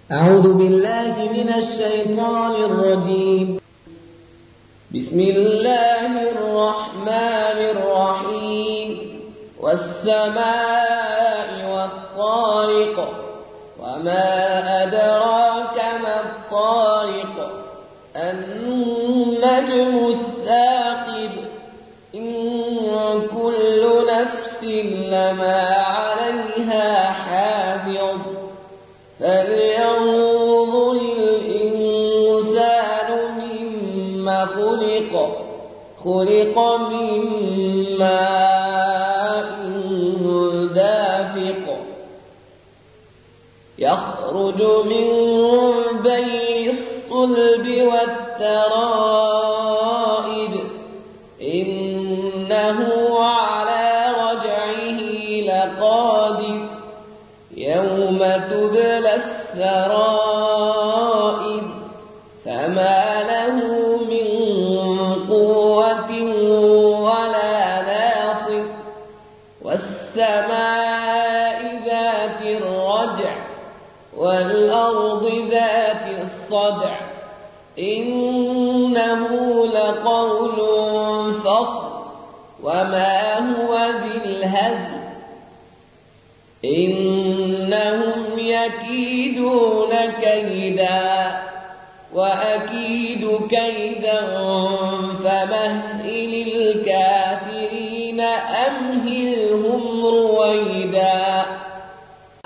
أعوذ بالله من الشيطان الرجيم. بسم الله الرحمن الرحيم. والسماء والطارق وما أدراك ما الطارق النجم الثاقب إن كل نفس لما عليها حافظ فلينظر الإنسان مما خلق من ماء دافق يخرج من بين الصلب والترائب إنه على رجعه لقادر يوم تبلى السرائر فما له من قوة ولا ناصر والسماء ذات الرجع والأرض ذات الصدع إنه لقول فصل وما هو بالهزل إنهم يكيدون كيدا وأكيد كيدا